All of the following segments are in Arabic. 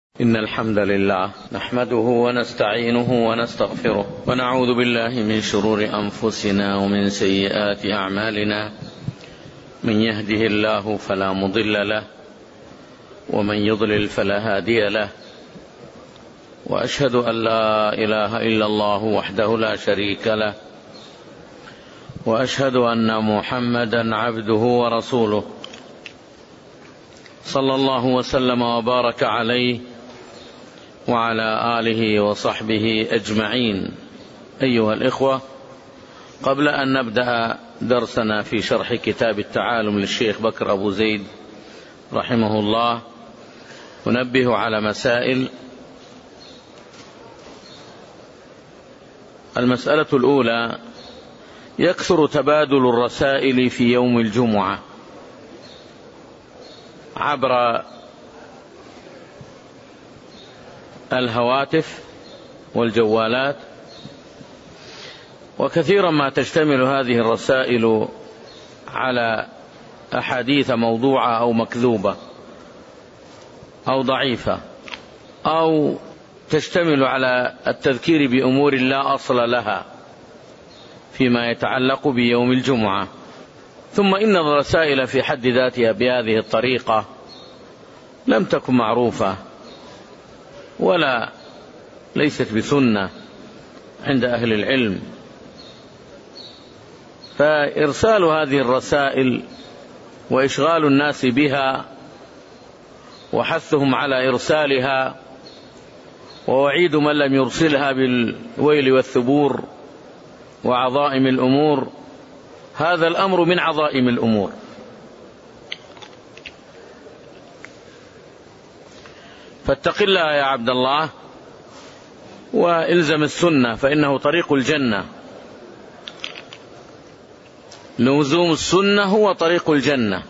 إن الحمد لله نحمده ونستعينه ونستغفره ونعوذ بالله من شرور أنفسنا ومن سيئات أعمالنا. من يهده الله فلا مضل له ومن يضلل فلا هادي له، وأشهد أن لا إله إلا الله وحده لا شريك له، وأشهد أن محمدا عبده ورسوله صلى الله وسلم وبارك عليه وعلى آله وصحبه أجمعين. أيها الإخوة، قبل أن نبدأ درسنا في شرح كتاب التعالم للشيخ بكر أبو زيد رحمه الله، أنبه على مسائل. المسألة الأولى: يكثر تبادل الرسائل في يوم الجمعة عبر الهواتف والجوالات، وكثيرا ما تشتمل هذه الرسائل على أحاديث موضوعة أو مكذوبة أو ضعيفة، أو تشتمل على التذكير بأمور لا أصل لها فيما يتعلق بيوم الجمعة. ثم إن الرسائل في حد ذاتها بهذه الطريقة لم تكن معروفة ولا ليست بسنة عند أهل العلم، فإرسال هذه الرسائل وإشغال الناس بها وحثهم على إرسالها ووعيد من لم يرسلها بالويل والثبور وعظائم الأمور، هذا الأمر من عظائم الأمور. فاتق الله يا عبد الله والزم السنة، فإنه طريق الجنة. لزوم السنة هو طريق الجنة،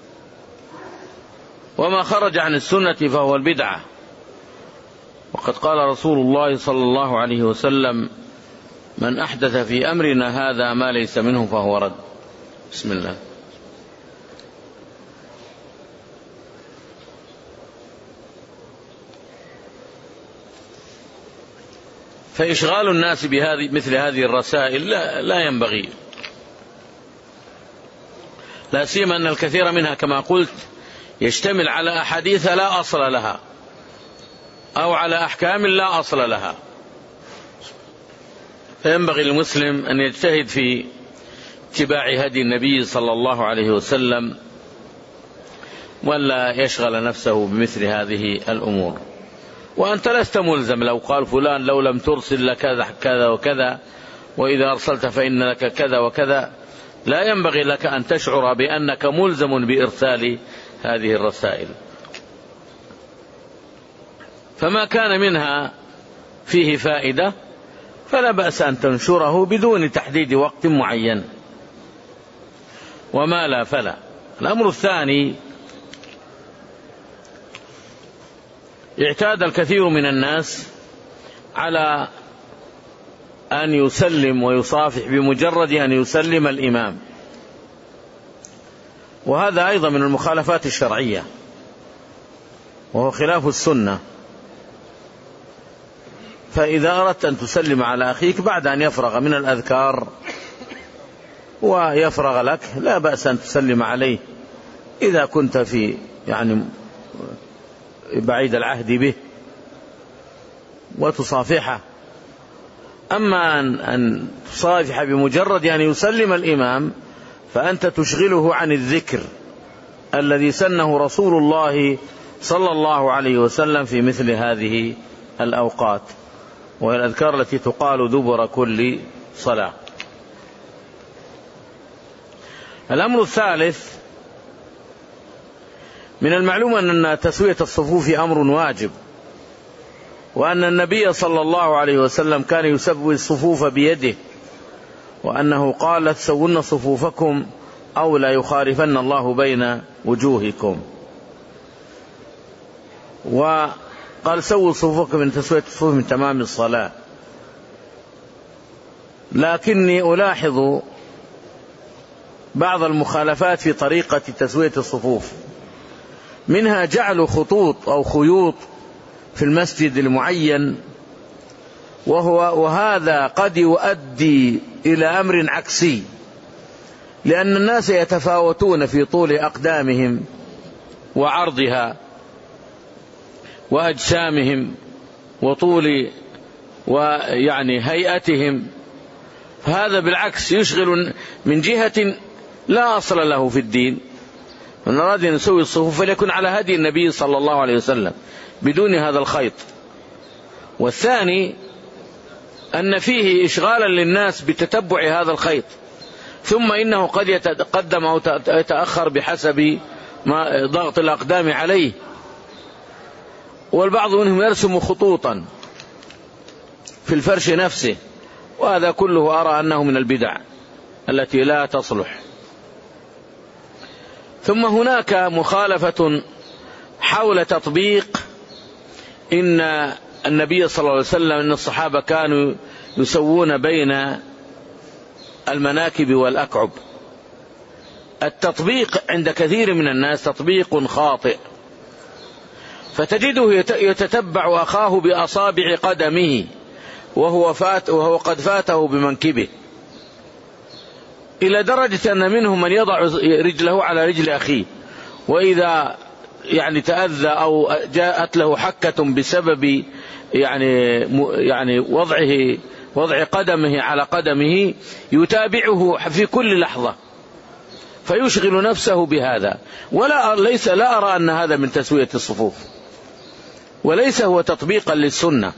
وما خرج عن السنة فهو البدعة. وقد قال رسول الله صلى الله عليه وسلم: من أحدث في أمرنا هذا ما ليس منه فهو رد. بسم الله. فإشغال الناس مثل هذه الرسائل لا ينبغي، لا سيما أن الكثير منها كما قلت يشتمل على أحاديث لا أصل لها أو على أحكام لا أصل لها. فينبغي للمسلم أن يجتهد في اتباع هدي النبي صلى الله عليه وسلم، ولا يشغل نفسه بمثل هذه الأمور. وأنت لست ملزم، لو قال فلان لو لم ترسل لك كذا وكذا، وإذا أرسلت فإن لك كذا وكذا، لا ينبغي لك أن تشعر بأنك ملزم بإرسال هذه الرسائل. فما كان منها فيه فائدة فلا بأس أن تنشره بدون تحديد وقت معين، وما لا فلا. الأمر الثاني: اعتاد الكثير من الناس على أن يسلم ويصافح بمجرد أن يسلم الإمام، وهذا أيضا من المخالفات الشرعية، وهو خلاف السنة. فإذا أردت أن تسلم على أخيك بعد أن يفرغ من الأذكار ويفرغ لك، لا بأس أن تسلم عليه إذا كنت في بعيد العهد به وتصافحه. أما أن تصافح بمجرد أن يسلم الإمام فأنت تشغله عن الذكر الذي سنه رسول الله صلى الله عليه وسلم في مثل هذه الأوقات، وهي الأذكار التي تقال دبر كل صلاة. الأمر الثالث: من المعلوم أن تسوية الصفوف أمر واجب، وأن النبي صلى الله عليه وسلم كان يسوي الصفوف بيده، وأنه قال: لا تسون صفوفكم أو لا يخالفن الله بين وجوهكم. وقال: سووا صفوفكم، من تسوية الصفوف من تمام الصلاة. لكني ألاحظ بعض المخالفات في طريقة تسوية الصفوف، منها جعل خطوط أو خيوط في المسجد المعين، وهذا قد يؤدي إلى أمر عكسي، لأن الناس يتفاوتون في طول أقدامهم وعرضها وأجسامهم وطول ويعني هيئتهم، فهذا بالعكس يشغل من جهة لا أصل له في الدين. من أراد أن يسوي الصفوف فليكن على هدي النبي صلى الله عليه وسلم بدون هذا الخيط. والثاني أن فيه إشغالا للناس بتتبع هذا الخيط، ثم إنه قد يتقدم أو يتأخر بحسب ما ضغط الأقدام عليه، والبعض منهم يرسم خطوطا في الفرش نفسه، وهذا كله أرى أنه من البدع التي لا تصلح. ثم هناك مخالفة حول تطبيق إن النبي صلى الله عليه وسلم إن الصحابة كانوا يسوون بين المناكب والأكعب. التطبيق عند كثير من الناس تطبيق خاطئ، فتجده يتتبع أخاه بأصابع قدمه وهو قد فاته بمنكبه، إلى درجة أن منهم من يضع رجله على رجل أخيه، وإذا يعني تأذى أو جاءت له حكة بسبب يعني وضع قدمه على قدمه يتابعه في كل لحظة، فيشغل نفسه بهذا. لا أرى أن هذا من تسوية الصفوف، وليس هو تطبيقا للسنة.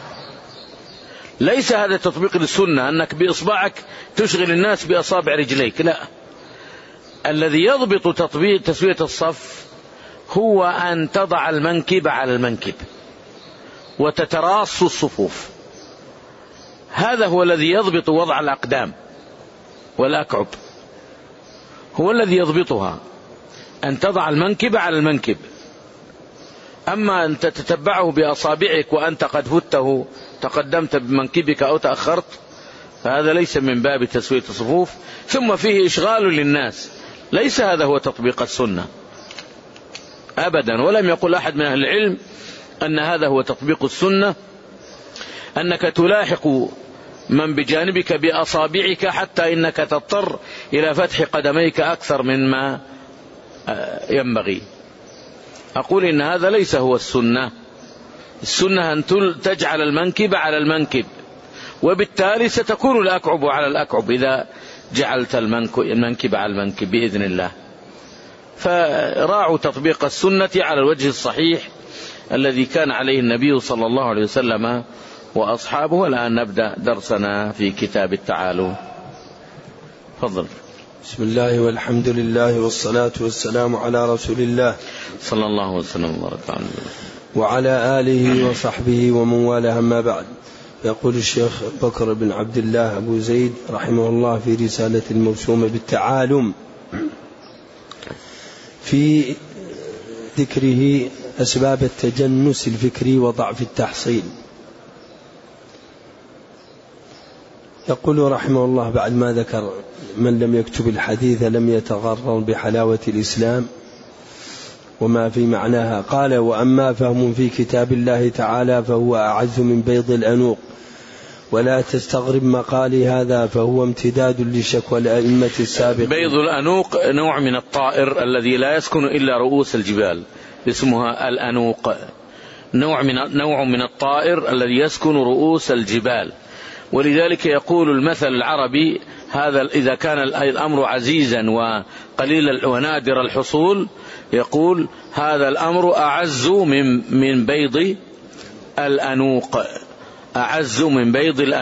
ليس هذا تطبيق للسنة أنك بإصبعك تشغل الناس بأصابع رجليك، لا. الذي يضبط تطبيق تسوية الصف هو أن تضع المنكب على المنكب وتتراص الصفوف، هذا هو الذي يضبط وضع الأقدام والأكعب، هو الذي يضبطها، أن تضع المنكب على المنكب. أما أن تتتبعه بأصابعك وأنت قد فته تقدمت بمنكبك أو تأخرت، فهذا ليس من باب تسوية الصفوف، ثم فيه إشغال للناس، ليس هذا هو تطبيق السنة أبدا. ولم يقل أحد من أهل العلم أن هذا هو تطبيق السنة، أنك تلاحق من بجانبك بأصابعك حتى إنك تضطر إلى فتح قدميك أكثر مما ينبغي. أقول إن هذا ليس هو السنة. السنة أن تجعل المنكب على المنكب، وبالتالي ستكون الأكعب على الأكعب إذا جعلت المنكب على المنكب بإذن الله. فراعوا تطبيق السنة على الوجه الصحيح الذي كان عليه النبي صلى الله عليه وسلم وأصحابه. الآن نبدأ درسنا في كتاب التعالم. تفضل. بسم الله والحمد لله والصلاة والسلام على رسول الله صلى الله وسلم وبارك عليه وعلى آله وصحبه ومن والاه، أما بعد. يقول الشيخ بكر بن عبد الله أبو زيد رحمه الله في رسالة الموسومة بالتعالم في ذكره أسباب التجنس الفكري وضعف التحصيل، يقول رحمه الله بعد ما ذكر من لم يكتب الحديث لم يتغرر بحلاوة الإسلام وما في معناها، قال: وأما فهم في كتاب الله تعالى فهو أعز من بيض الأنوق، ولا تستغرب مقالي هذا فهو امتداد لشكوى الأئمة السابقين. بيض الأنوق نوع من الطائر الذي لا يسكن إلا رؤوس الجبال، اسمها الأنوق، نوع من الطائر الذي يسكن رؤوس الجبال. ولذلك يقول المثل العربي هذا إذا كان الأمر عزيزا وقليل ونادر الحصول، يقول هذا الأمر أعز من بيض الأنوق، أعز من بيض الأنوق.